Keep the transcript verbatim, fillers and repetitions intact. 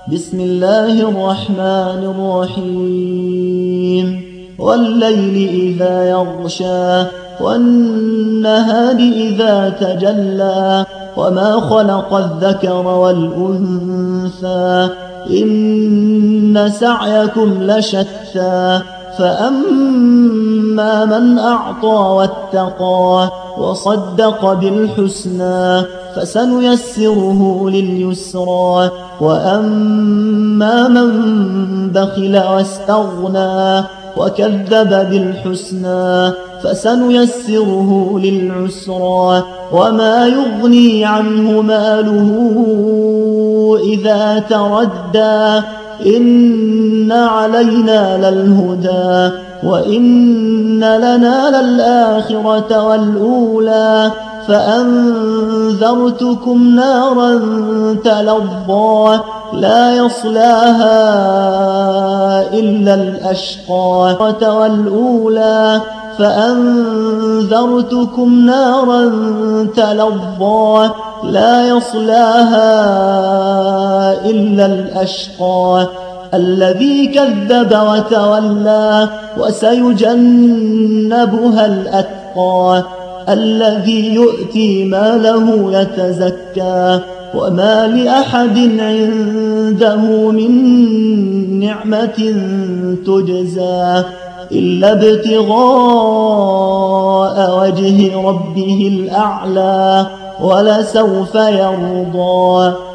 بسم الله الرحمن الرحيم والليل إذا يغشى والنهار إذا تجلى وما خلق الذكر والأنثى إن سعيكم لشتى فأما من أعطى واتقى وصدق بالحسنى فسنيسره لليسرى وأما من بخل واستغنى وكذب بالحسنى فسنيسره للعسرى وما يغني عنه ماله إذا تردى إن علينا للهدى وإن لنا للآخرة والأولى فأنذرتكم نارا تلظى لا يصلاها إلا الأشقى والأولى فأنذرتكم نارا تلظى لا يصلاها إلا الأشقى الذي كذب وتولى وسيجنبها الأتقى الذي يؤتي ماله يتزكى وما لأحد عنده من نعمة تجزى إلا ابتغاء وجه ربه الأعلى ولسوف يرضى.